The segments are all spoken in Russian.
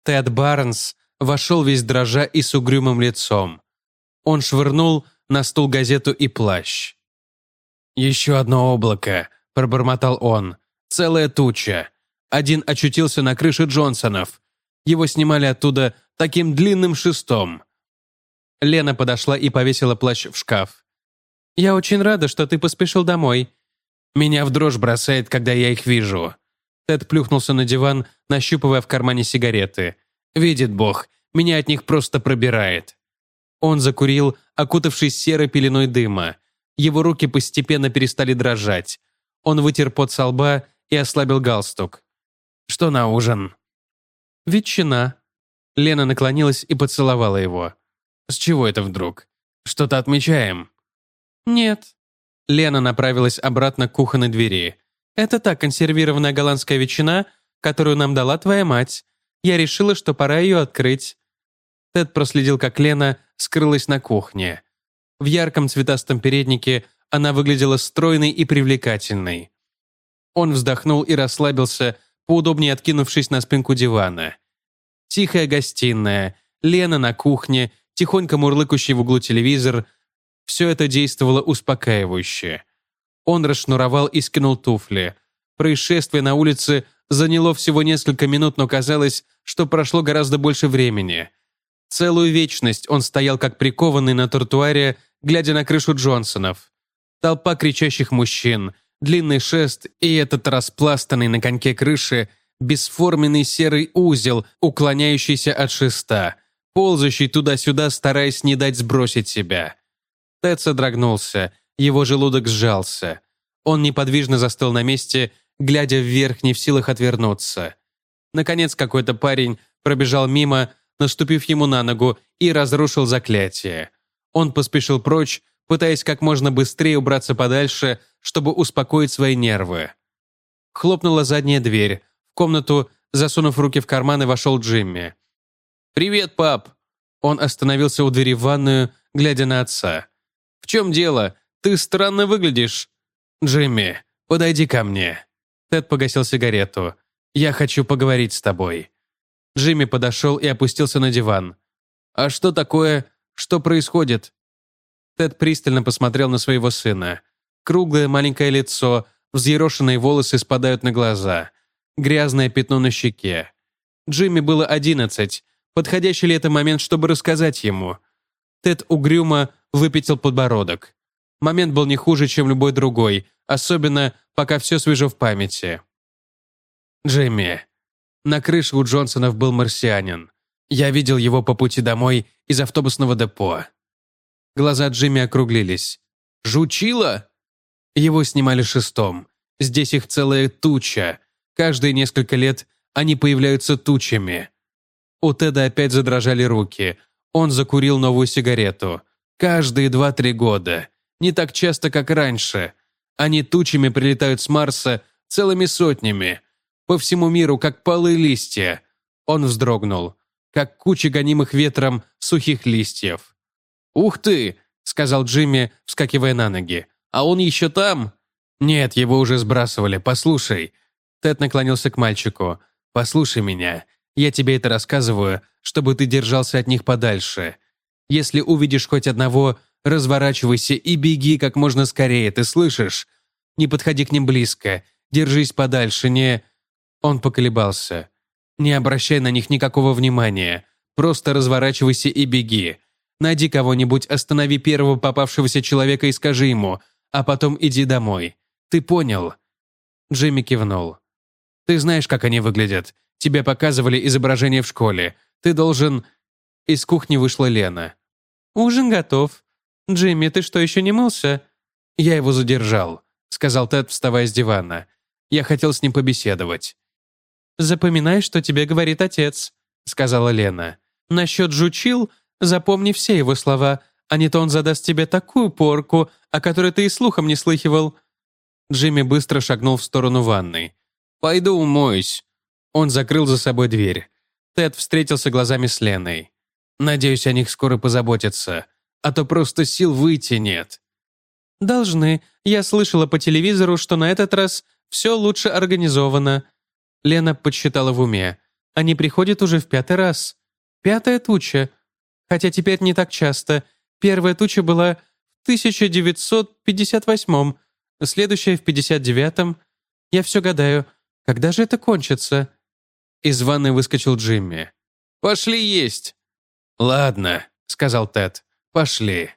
Тед Барнс вошел весь дрожа и с угрюмым лицом. Он швырнул на стул газету и плащ. «Еще одно облако», – пробормотал он. «Целая туча. Один очутился на крыше Джонсонов. Его снимали оттуда таким длинным шестом». Лена подошла и повесила плащ в шкаф. «Я очень рада, что ты поспешил домой. Меня в дрожь бросает, когда я их вижу». Тед плюхнулся на диван, нащупывая в кармане сигареты. «Видит Бог, меня от них просто пробирает». Он закурил, окутавшись серой пеленой дыма. Его руки постепенно перестали дрожать. Он вытер пот со лба и ослабил галстук. «Что на ужин?» «Ветчина». Лена наклонилась и поцеловала его. «С чего это вдруг? Что-то отмечаем?» «Нет». Лена направилась обратно к кухонной двери. «Это та консервированная голландская ветчина, которую нам дала твоя мать. Я решила, что пора ее открыть». Тед проследил, как Лена скрылась на кухне. В ярком цветастом переднике она выглядела стройной и привлекательной. Он вздохнул и расслабился, поудобнее откинувшись на спинку дивана. Тихая гостиная, Лена на кухне, тихонько мурлыкающий в углу телевизор – все это действовало успокаивающе. Он расшнуровал и скинул туфли. Происшествие на улице заняло всего несколько минут, но казалось, что прошло гораздо больше времени. Целую вечность он стоял как прикованный на тротуаре, глядя на крышу Джонсонов. Толпа кричащих мужчин, длинный шест и этот распластанный на коньке крыши бесформенный серый узел, уклоняющийся от шеста, ползающий туда-сюда, стараясь не дать сбросить себя. Тед содрогнулся, его желудок сжался. Он неподвижно застыл на месте, глядя вверх, не в силах отвернуться. Наконец какой-то парень пробежал мимо, наступив ему на ногу, и разрушил заклятие. Он поспешил прочь, пытаясь как можно быстрее убраться подальше, чтобы успокоить свои нервы. Хлопнула задняя дверь. В комнату, засунув руки в карманы, вошел Джимми. «Привет, пап!» Он остановился у двери в ванную, глядя на отца. «В чем дело? Ты странно выглядишь». «Джимми, подойди ко мне». Тед погасил сигарету. «Я хочу поговорить с тобой». Джимми подошел и опустился на диван. «А что такое? Что происходит?» Тед пристально посмотрел на своего сына. Круглое маленькое лицо, взъерошенные волосы спадают на глаза. Грязное пятно на щеке. Джимми было 11. Подходящий ли это момент, чтобы рассказать ему? Тед угрюмо выпятил подбородок. Момент был не хуже, чем любой другой, особенно пока все свежо в памяти. «Джимми, на крыше у Джонсонов был марсианин. Я видел его по пути домой из автобусного депо». Глаза Джимми округлились. «Жучило?» Его снимали шестом. Здесь их целая туча. Каждые несколько лет они появляются тучами. У Теда опять задрожали руки. Он закурил новую сигарету. Каждые 2-3 года. Не так часто, как раньше. Они тучами прилетают с Марса целыми сотнями. По всему миру, как полы листья. Он вздрогнул. Как куча гонимых ветром сухих листьев. «Ух ты!» — сказал Джимми, вскакивая на ноги. «А он еще там?» «Нет, его уже сбрасывали. Послушай». Тед наклонился к мальчику. «Послушай меня. Я тебе это рассказываю, чтобы ты держался от них подальше. Если увидишь хоть одного, разворачивайся и беги как можно скорее, ты слышишь? Не подходи к ним близко. Держись подальше, не...» Он поколебался. «Не обращай на них никакого внимания. Просто разворачивайся и беги. Найди кого-нибудь, останови первого попавшегося человека и скажи ему, а потом иди домой. Ты понял?» Джимми кивнул. «Ты знаешь, как они выглядят. Тебе показывали изображение в школе. Ты должен...» Из кухни вышла Лена. «Ужин готов. Джимми, ты что, еще не мылся?» «Я его задержал», — сказал Тед, вставая с дивана. «Я хотел с ним побеседовать». «Запоминай, что тебе говорит отец», — сказала Лена. «Насчет жучил запомни все его слова, а не то он задаст тебе такую порку, о которой ты и слухом не слыхивал». Джимми быстро шагнул в сторону ванной. «Пойду умоюсь». Он закрыл за собой дверь. Тед встретился глазами с Леной. «Надеюсь, о них скоро позаботятся, а то просто сил выйти нет». «Должны. Я слышала по телевизору, что на этот раз все лучше организовано». Лена подсчитала в уме. Они приходят уже в 5-й раз. 5-я туча. Хотя теперь не так часто. Первая туча была в 1958-м, следующая в 59-м. Я все гадаю, когда же это кончится?» Из ванной выскочил Джимми. «Пошли есть!» «Ладно», — сказал Тед, — «пошли».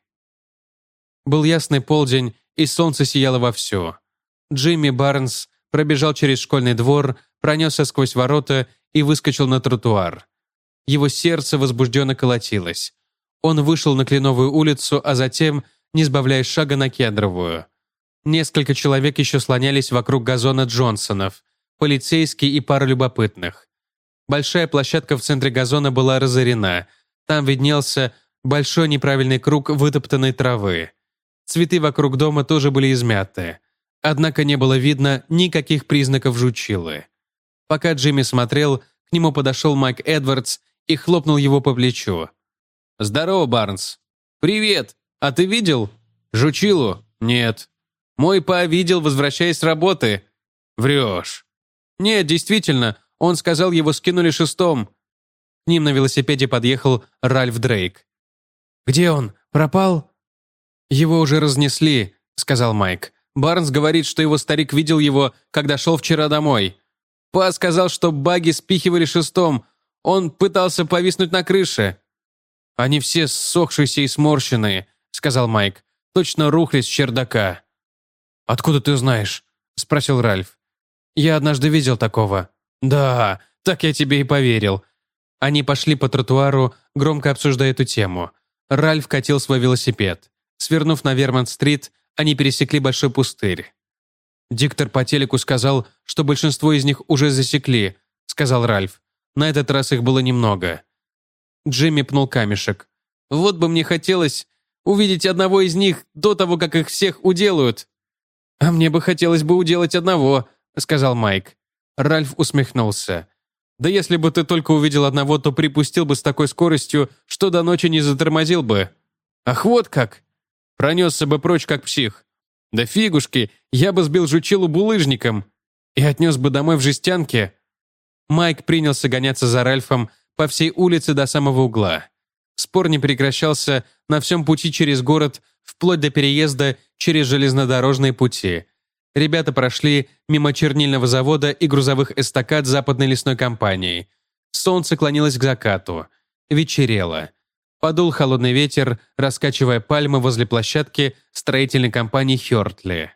Был ясный полдень, и солнце сияло вовсю. Джимми Барнс пробежал через школьный двор, пронесся сквозь ворота и выскочил на тротуар. Его сердце возбужденно колотилось. Он вышел на Кленовую улицу, а затем, не сбавляя шага, на Кедровую. Несколько человек еще слонялись вокруг газона Джонсонов, полицейские и пара любопытных. Большая площадка в центре газона была разорена. Там виднелся большой неправильный круг вытоптанной травы. Цветы вокруг дома тоже были измяты. Однако не было видно никаких признаков жучилы. Пока Джимми смотрел, к нему подошел Майк Эдвардс и хлопнул его по плечу. «Здорово, Барнс». «Привет. А ты видел?» «Жучилу?» «Нет». «Мой па видел, возвращаясь с работы». «Врешь». «Нет, действительно, он сказал, его скинули шестом». К ним на велосипеде подъехал Ральф Дрейк. «Где он? Пропал?» «Его уже разнесли», — сказал Майк. «Барнс говорит, что его старик видел его, когда шел вчера домой. Па сказал, что багги спихивали шестом. Он пытался повиснуть на крыше». «Они все ссохшиеся и сморщенные», — сказал Майк. «Точно рухли с чердака». «Откуда ты знаешь?» — спросил Ральф. «Я однажды видел такого». «Да, так я тебе и поверил». Они пошли по тротуару, громко обсуждая эту тему. Ральф катил свой велосипед. Свернув на Вермонт-стрит, они пересекли большой пустырь. «Диктор по телеку сказал, что большинство из них уже засекли», — сказал Ральф. «На этот раз их было немного». Джимми пнул камешек. «Вот бы мне хотелось увидеть одного из них до того, как их всех уделают». «А мне бы хотелось бы уделать одного», — сказал Майк. Ральф усмехнулся. «Да если бы ты только увидел одного, то припустил бы с такой скоростью, что до ночи не затормозил бы». «Ах, вот как!» «Пронесся бы прочь, как псих». «Да фигушки, я бы сбил жучилу булыжником и отнес бы домой в жестянке». Майк принялся гоняться за Ральфом по всей улице до самого угла. Спор не прекращался на всем пути через город, вплоть до переезда через железнодорожные пути. Ребята прошли мимо чернильного завода и грузовых эстакад западной лесной компании. Солнце клонилось к закату. Вечерело. Подул холодный ветер, раскачивая пальмы возле площадки строительной компании Хёртли.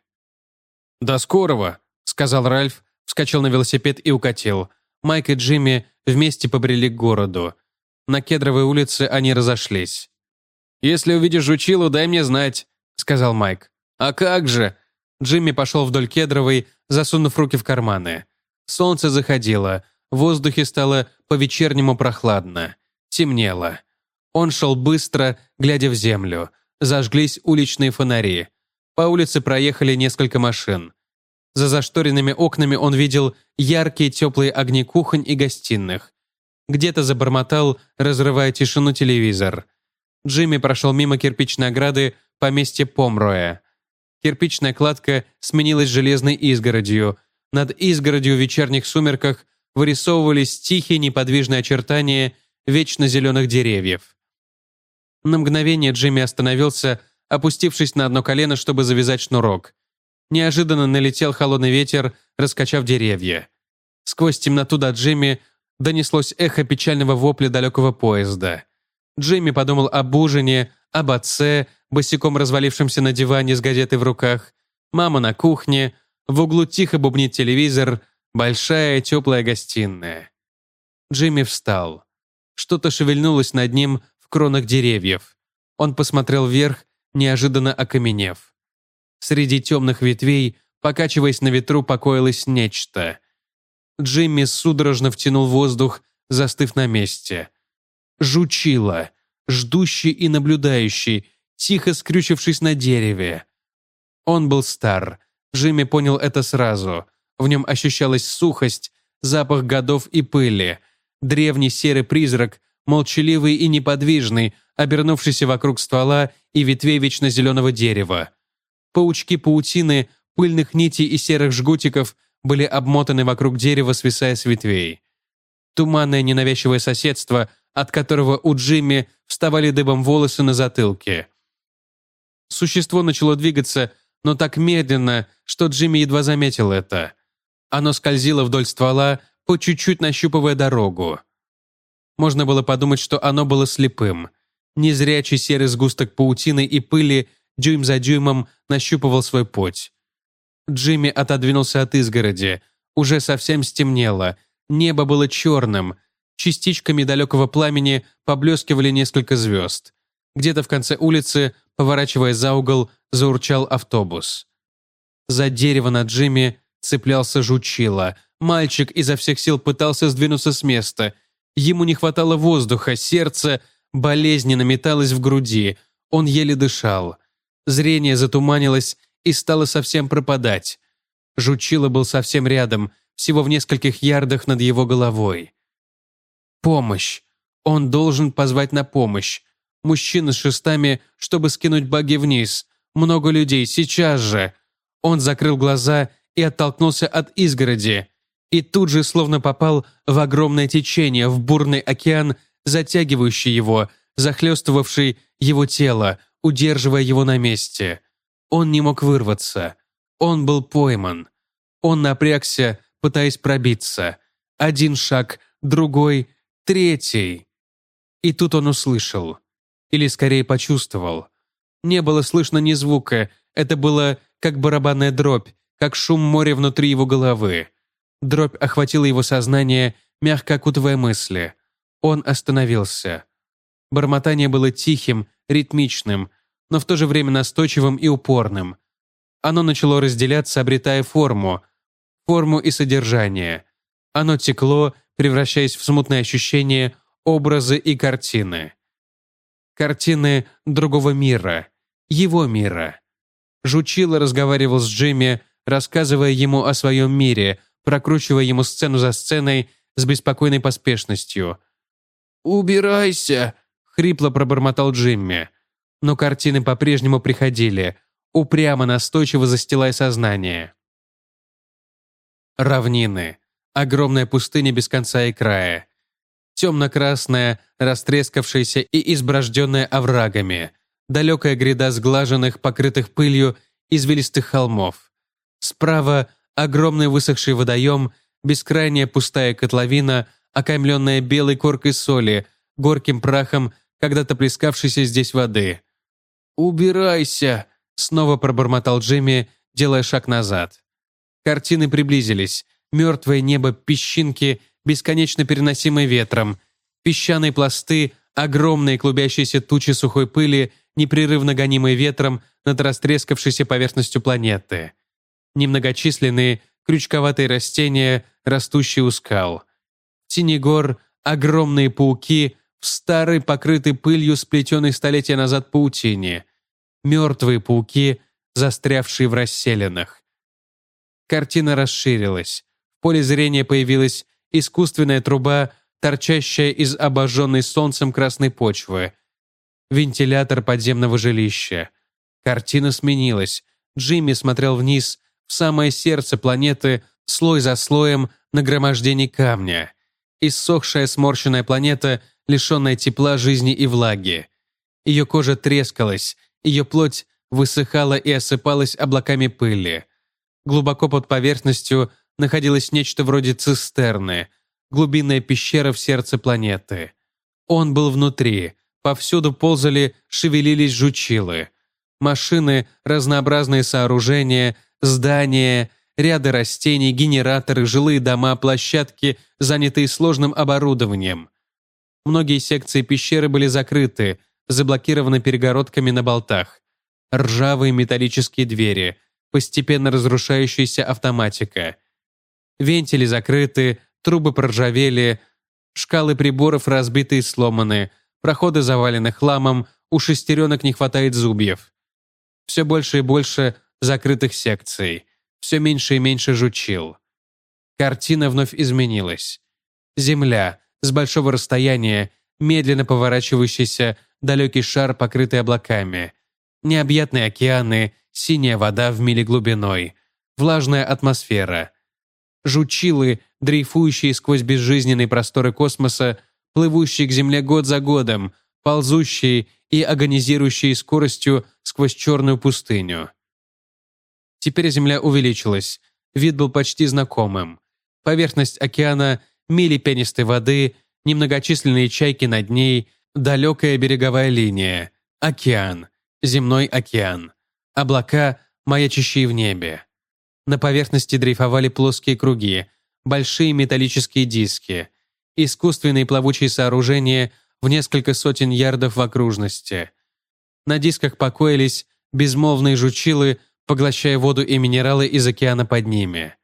«До скорого», — сказал Ральф, вскочил на велосипед и укатил. Майк и Джимми вместе побрели к городу. На Кедровой улице они разошлись. «Если увидишь жучилу, дай мне знать», — сказал Майк. «А как же?» Джимми пошел вдоль Кедровой, засунув руки в карманы. Солнце заходило, в воздухе стало по-вечернему прохладно. Темнело. Он шел быстро, глядя в землю. Зажглись уличные фонари. По улице проехали несколько машин. За зашторенными окнами он видел яркие теплые огни кухонь и гостиных. Где-то забормотал, разрывая тишину, телевизор. Джимми прошел мимо кирпичной ограды поместья Помроя. Кирпичная кладка сменилась железной изгородью. Над изгородью в вечерних сумерках вырисовывались тихие неподвижные очертания вечно зеленых деревьев. На мгновение Джимми остановился, опустившись на одно колено, чтобы завязать шнурок. Неожиданно налетел холодный ветер, раскачав деревья. Сквозь темноту до Джимми донеслось эхо печального вопля далекого поезда. Джимми подумал об ужине, об отце, босиком развалившемся на диване с газетой в руках, мама на кухне, в углу тихо бубнит телевизор, большая теплая гостиная. Джимми встал. Что-то шевельнулось над ним в кронах деревьев. Он посмотрел вверх, неожиданно окаменев. Среди темных ветвей, покачиваясь на ветру, покоилось нечто. Джимми судорожно втянул воздух, застыв на месте. Жучила, ждущий и наблюдающий, тихо скрючившись на дереве. Он был стар. Джимми понял это сразу. В нем ощущалась сухость, запах годов и пыли. Древний серый призрак, молчаливый и неподвижный, обернувшийся вокруг ствола и ветвей вечно зеленого дерева. Паучки паутины, пыльных нитей и серых жгутиков были обмотаны вокруг дерева, свисая с ветвей. Туманное ненавязчивое соседство, от которого у Джимми вставали дыбом волосы на затылке. Существо начало двигаться, но так медленно, что Джимми едва заметил это. Оно скользило вдоль ствола, по чуть-чуть нащупывая дорогу. Можно было подумать, что оно было слепым. Незрячий серый сгусток паутины и пыли дюйм за дюймом нащупывал свой путь. Джимми отодвинулся от изгороди. Уже совсем стемнело. Небо было черным. Частичками далекого пламени поблескивали несколько звезд. Где-то в конце улицы, поворачивая за угол, заурчал автобус. За дерево над Джимми цеплялся жучило. Мальчик изо всех сил пытался сдвинуться с места. Ему не хватало воздуха, сердце болезненно металось в груди. Он еле дышал. Зрение затуманилось и стало совсем пропадать. Жучило был совсем рядом, всего в нескольких ярдах над его головой. Помощь. Он должен позвать на помощь. Мужчина с шестами, чтобы скинуть багги вниз. Много людей, сейчас же. Он закрыл глаза и оттолкнулся от изгороди. И тут же словно попал в огромное течение, в бурный океан, затягивающий его, захлестывавший его тело, удерживая его на месте. Он не мог вырваться. Он был пойман. Он напрягся, пытаясь пробиться. Один шаг, другой, третий. И тут он услышал. Или скорее почувствовал. Не было слышно ни звука. Это было как барабанная дробь, как шум моря внутри его головы. Дробь охватила его сознание, мягко окутывая мысли. Он остановился. Бормотание было тихим, ритмичным, но в то же время настойчивым и упорным. Оно начало разделяться, обретая форму и содержание. Оно текло, превращаясь в смутные ощущения, образы и картины. Картины другого мира, его мира. Жучило разговаривал с Джимми, рассказывая ему о своем мире, прокручивая ему сцену за сценой с беспокойной поспешностью. «Убирайся!» — хрипло пробормотал Джимми. Но картины по-прежнему приходили, упрямо настойчиво застилая сознание. Равнины. Огромная пустыня без конца и края. Темно-красная, растрескавшаяся и изброжденная оврагами. Далекая гряда сглаженных, покрытых пылью, извилистых холмов. Справа огромный высохший водоем, бескрайняя пустая котловина, окаймленная белой коркой соли, горьким прахом, когда-то плескавшейся здесь воды. «Убирайся!» — снова пробормотал Джимми, делая шаг назад. Картины приблизились. Мертвое небо, песчинки, бесконечно переносимые ветром. Песчаные пласты, огромные клубящиеся тучи сухой пыли, непрерывно гонимые ветром над растрескавшейся поверхностью планеты. Немногочисленные, крючковатые растения, растущие у скал. В тени гор огромные пауки в старой, покрытой пылью, сплетенной столетия назад паутине. Мертвые пауки, застрявшие в расселинах. Картина расширилась. В поле зрения появилась искусственная труба, торчащая из обожженной солнцем красной почвы. Вентилятор подземного жилища. Картина сменилась. Джимми смотрел вниз, в самое сердце планеты, слой за слоем нагромождений камня. Иссохшая сморщенная планета, лишенная тепла, жизни и влаги. Ее кожа трескалась, ее плоть высыхала и осыпалась облаками пыли. Глубоко под поверхностью находилось нечто вроде цистерны, глубинная пещера в сердце планеты. Он был внутри, повсюду ползали, шевелились жучилы. Машины, разнообразные сооружения, здания, ряды растений, генераторы, жилые дома, площадки, занятые сложным оборудованием. Многие секции пещеры были закрыты, заблокированы перегородками на болтах. Ржавые металлические двери, постепенно разрушающаяся автоматика. Вентили закрыты, трубы проржавели, шкалы приборов разбиты и сломаны, проходы завалены хламом, у шестеренок не хватает зубьев. Все больше и больше закрытых секций, все меньше и меньше жучил. Картина вновь изменилась. Земля, с большого расстояния, медленно поворачивающийся далекий шар, покрытый облаками. Необъятные океаны, синяя вода в мили глубиной, влажная атмосфера. Жучилы, дрейфующие сквозь безжизненные просторы космоса, плывущие к Земле год за годом, ползущие и агонизирующие скоростью сквозь черную пустыню. Теперь Земля увеличилась, вид был почти знакомым. Поверхность океана, мили пенистой воды, немногочисленные чайки над ней, далекая береговая линия, океан, земной океан, облака, маячащие в небе. На поверхности дрейфовали плоские круги, большие металлические диски, искусственные плавучие сооружения в несколько сотен ярдов в окружности. На дисках покоились безмолвные жучилы, поглощая воду и минералы из океана под ними.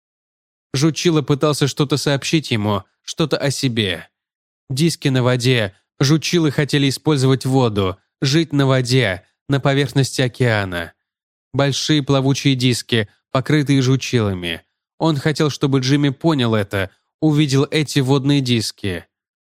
Жучило пытался что-то сообщить ему, что-то о себе. Диски на воде, жучилы хотели использовать воду, жить на воде, на поверхности океана. Большие плавучие диски, покрытые жучилами. Он хотел, чтобы Джимми понял это, увидел эти водные диски.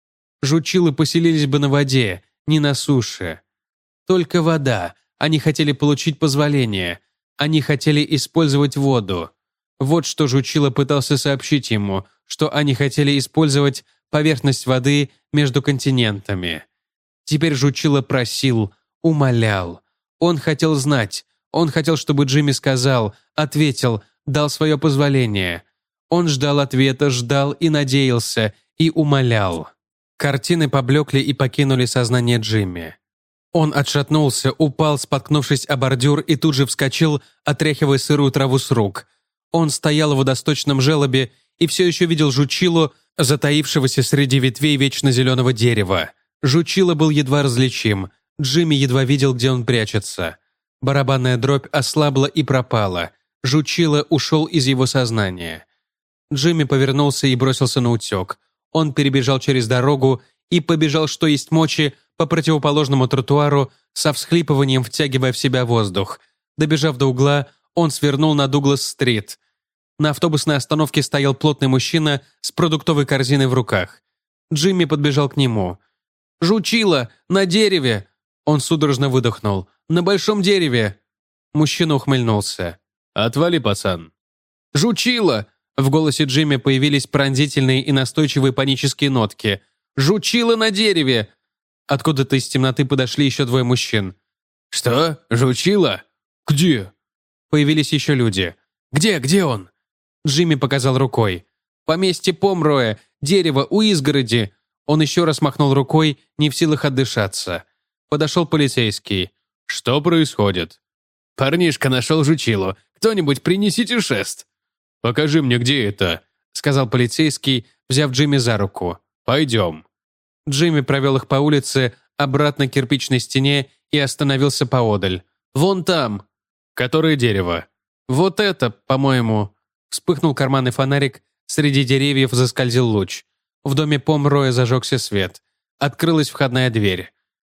Жучилы поселились бы на воде, не на суше. Только вода. Они хотели получить позволение. Они хотели использовать воду. Вот что Жучило пытался сообщить ему, что они хотели использовать поверхность воды между континентами. Теперь Жучило просил, умолял. Он хотел знать. Он хотел, чтобы Джимми сказал, ответил, дал свое позволение. Он ждал ответа, ждал и надеялся, и умолял. Картины поблекли и покинули сознание Джимми. Он отшатнулся, упал, споткнувшись о бордюр, и тут же вскочил, отряхивая сырую траву с рук. Он стоял в водосточном желобе и все еще видел Жучилу, затаившегося среди ветвей вечно зеленого дерева. Жучило был едва различим. Джимми едва видел, где он прячется. Барабанная дробь ослабла и пропала. Жучило ушел из его сознания. Джимми повернулся и бросился на утек. Он перебежал через дорогу и побежал, что есть мочи, по противоположному тротуару, со всхлипыванием втягивая в себя воздух. Добежав до угла, он свернул на Дуглас-стрит. На автобусной остановке стоял плотный мужчина с продуктовой корзиной в руках. Джимми подбежал к нему. «Жучило! На дереве!» Он судорожно выдохнул. «На большом дереве!» Мужчина ухмыльнулся. «Отвали, пацан!» «Жучило!» В голосе Джимми появились пронзительные и настойчивые панические нотки. «Жучило на дереве!» Откуда-то из темноты подошли еще двое мужчин. «Что? Жучило? Где?» Появились еще люди. «Где он?» Джимми показал рукой. «Поместье Помроя, дерево у изгороди». Он еще раз махнул рукой, не в силах отдышаться. Подошел полицейский. «Что происходит?» «Парнишка нашел жучилу. Кто-нибудь принесите шест». «Покажи мне, где это», — сказал полицейский, взяв Джимми за руку. «Пойдем». Джимми провел их по улице, обратно к кирпичной стене и остановился поодаль. «Вон там». «Которое дерево?» «Вот это, по-моему». Вспыхнул карманный фонарик, среди деревьев заскользил луч. В доме Помроя зажегся свет. Открылась входная дверь.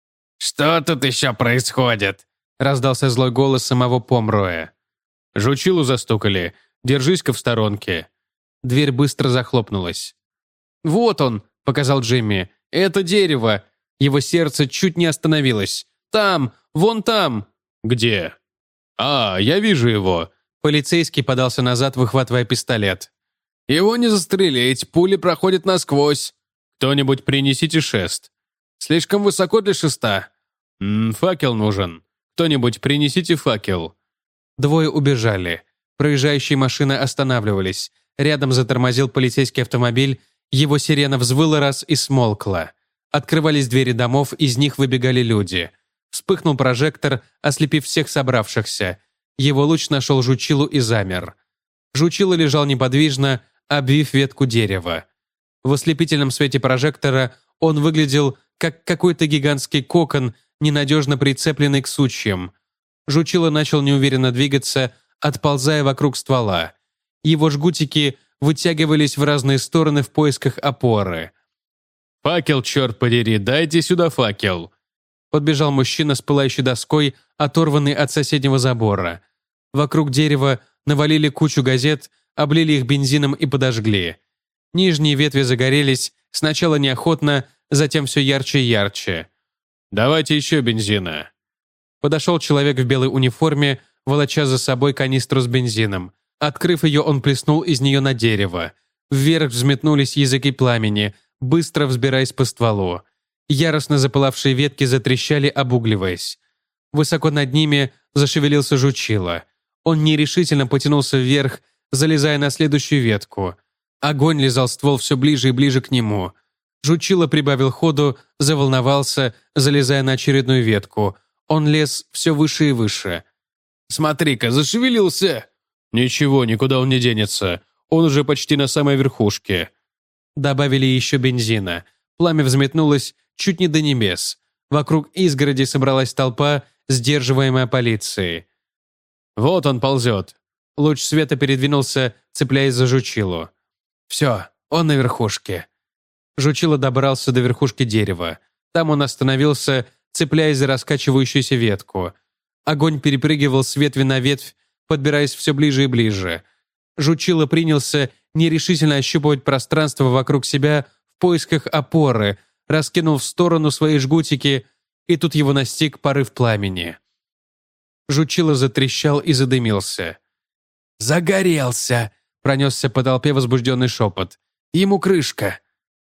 «Что тут еще происходит?» — раздался злой голос самого Помроя. «Жучилу застукали. Держись-ка в сторонке». Дверь быстро захлопнулась. «Вот он», — показал Джимми. «Это дерево». Его сердце чуть не остановилось. «Там! Вон там!» «Где?» «А, я вижу его». Полицейский подался назад, выхватывая пистолет. «Его не застрелить, пули проходят насквозь. Кто-нибудь принесите шест». «Слишком высоко для шеста». «Факел нужен. Кто-нибудь принесите факел». Двое убежали. Проезжающие машины останавливались. Рядом затормозил полицейский автомобиль. Его сирена взвыла раз и смолкла. Открывались двери домов, из них выбегали люди. Вспыхнул прожектор, ослепив всех собравшихся. Его луч нашел Жучилу и замер. Жучило лежал неподвижно, обвив ветку дерева. В ослепительном свете прожектора он выглядел, как какой-то гигантский кокон, ненадежно прицепленный к сучьям. Жучило начал неуверенно двигаться, отползая вокруг ствола. Его жгутики вытягивались в разные стороны в поисках опоры. «Факел, черт подери, дайте сюда факел!» Подбежал мужчина с пылающей доской, оторванный от соседнего забора. Вокруг дерева навалили кучу газет, облили их бензином и подожгли. Нижние ветви загорелись, сначала неохотно, затем все ярче и ярче. «Давайте еще бензина». Подошел человек в белой униформе, волоча за собой канистру с бензином. Открыв ее, он плеснул из нее на дерево. Вверх взметнулись языки пламени, быстро взбираясь по стволу. Яростно запылавшие ветки затрещали, обугливаясь. Высоко над ними зашевелился жучило. Он нерешительно потянулся вверх, залезая на следующую ветку. Огонь лизал ствол все ближе и ближе к нему. Жучило прибавил ходу, заволновался, залезая на очередную ветку. Он лез все выше и выше. «Смотри-ка, зашевелился!» «Ничего, никуда он не денется. Он уже почти на самой верхушке». Добавили еще бензина. Пламя взметнулось чуть не до небес. Вокруг изгороди собралась толпа, сдерживаемая полицией. «Вот он ползет». Луч света передвинулся, цепляясь за жучилу. «Все, он на верхушке». Жучило добрался до верхушки дерева. Там он остановился, цепляясь за раскачивающуюся ветку. Огонь перепрыгивал с ветви на ветвь, подбираясь все ближе и ближе. Жучило принялся нерешительно ощупывать пространство вокруг себя в поисках опоры, раскинул в сторону свои жгутики, и тут его настиг порыв пламени. Жучило затрещал и задымился. «Загорелся!» — пронесся по толпе возбужденный шепот. «Ему крышка!»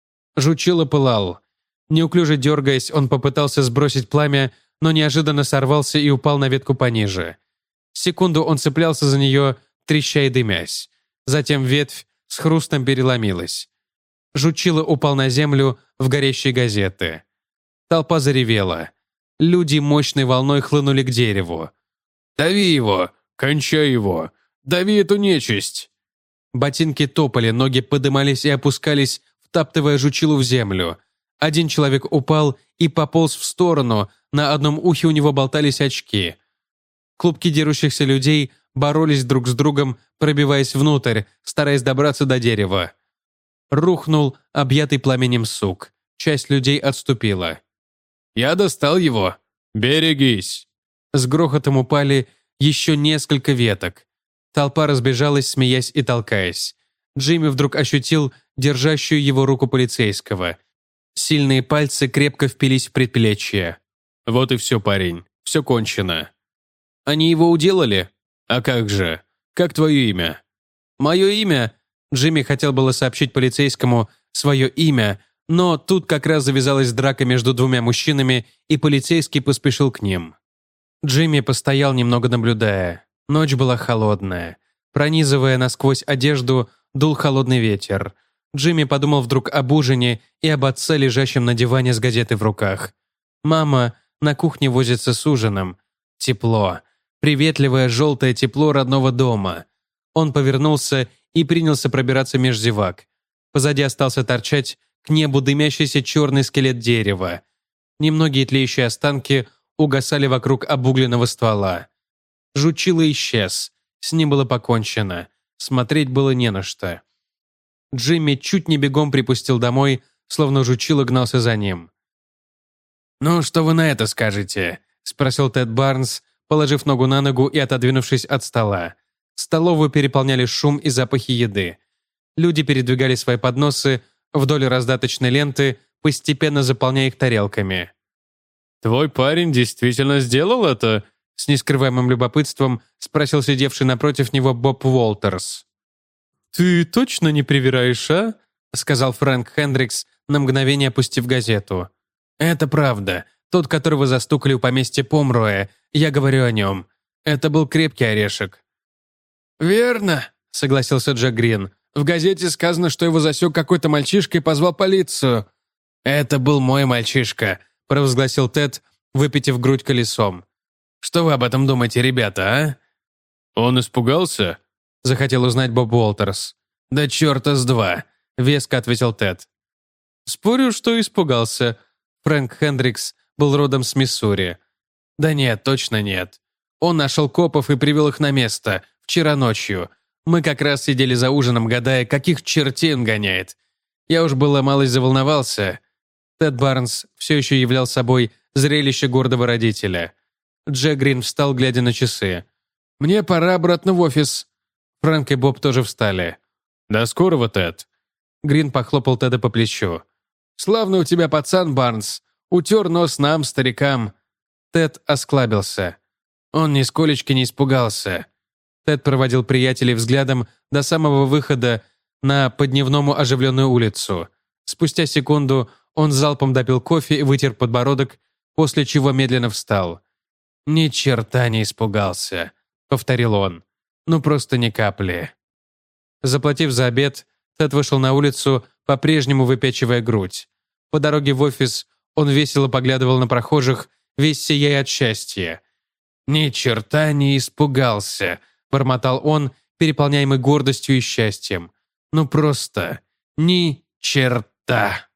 Жучило пылал. Неуклюже дергаясь, он попытался сбросить пламя, но неожиданно сорвался и упал на ветку пониже. Секунду он цеплялся за нее, треща и дымясь. Затем ветвь с хрустом переломилась. Жучило упал на землю в горящие газеты. Толпа заревела. Люди мощной волной хлынули к дереву. «Дави его! Кончай его! Дави эту нечисть!» Ботинки топали, ноги подымались и опускались, втаптывая жучилу в землю. Один человек упал и пополз в сторону, на одном ухе у него болтались очки. Клубки дерущихся людей боролись друг с другом, пробиваясь внутрь, стараясь добраться до дерева. Рухнул объятый пламенем сук. Часть людей отступила. «Я достал его! Берегись!» С грохотом упали еще несколько веток. Толпа разбежалась, смеясь и толкаясь. Джимми вдруг ощутил держащую его руку полицейского. Сильные пальцы крепко впились в предплечье. «Вот и все, парень. Все кончено». «Они его уделали?» «А как же? Как твое имя?» «Мое имя?» Джимми хотел было сообщить полицейскому свое имя, но тут как раз завязалась драка между двумя мужчинами, и полицейский поспешил к ним. Джимми постоял, немного наблюдая. Ночь была холодная. Пронизывая насквозь одежду, дул холодный ветер. Джимми подумал вдруг об ужине и об отце, лежащем на диване с газетой в руках. Мама на кухне возится с ужином. Тепло. Приветливое желтое тепло родного дома. Он повернулся и принялся пробираться меж зевак. Позади остался торчать к небу дымящийся черный скелет дерева. Немногие тлеющие останки угасали вокруг обугленного ствола. Жучило исчез. С ним было покончено. Смотреть было не на что. Джимми чуть не бегом припустил домой, словно жучило гнался за ним. «Ну, что вы на это скажете?» – спросил Тед Барнс, положив ногу на ногу и отодвинувшись от стола. Столовую переполняли шум и запахи еды. Люди передвигали свои подносы вдоль раздаточной ленты, постепенно заполняя их тарелками. «Твой парень действительно сделал это?» – с нескрываемым любопытством спросил сидевший напротив него Боб Уолтерс. «Ты точно не привираешь, а?» – сказал Фрэнк Хендрикс, на мгновение опустив газету. «Это правда. Тот, которого застукали у поместья Помруэ. Я говорю о нем. Это был крепкий орешек». «Верно», – согласился Джек Грин. «В газете сказано, что его засек какой-то мальчишка и позвал полицию». «Это был мой мальчишка», – провозгласил Тед, выпитив грудь колесом. «Что вы об этом думаете, ребята, а?» «Он испугался?» – захотел узнать Боб Уолтерс. «Да черта с два», – веско ответил Тед. «Спорю, что испугался». Фрэнк Хендрикс был родом с Миссури. «Да нет, точно нет. Он нашел копов и привел их на место, вчера ночью. Мы как раз сидели за ужином, гадая, каких чертей он гоняет. Я уж было малость заволновался». Тед Барнс все еще являл собой зрелище гордого родителя. Джек Грин встал, глядя на часы. «Мне пора обратно в офис». Фрэнк и Боб тоже встали. «До скорого, Тед». Грин похлопал Теда по плечу. «Славный у тебя пацан, Барнс. Утер нос нам, старикам». Тед осклабился. Он нисколечки не испугался. Тед проводил приятелей взглядом до самого выхода на по дневному оживленную улицу. Спустя секунду он залпом допил кофе и вытер подбородок, после чего медленно встал. «Ни черта не испугался», — повторил он. «Ну просто ни капли». Заплатив за обед, Тед вышел на улицу, по-прежнему выпячивая грудь. По дороге в офис он весело поглядывал на прохожих, весь сияя от счастья. «Ни черта не испугался», — бормотал он, переполняемый гордостью и счастьем. «Ну просто ни черта».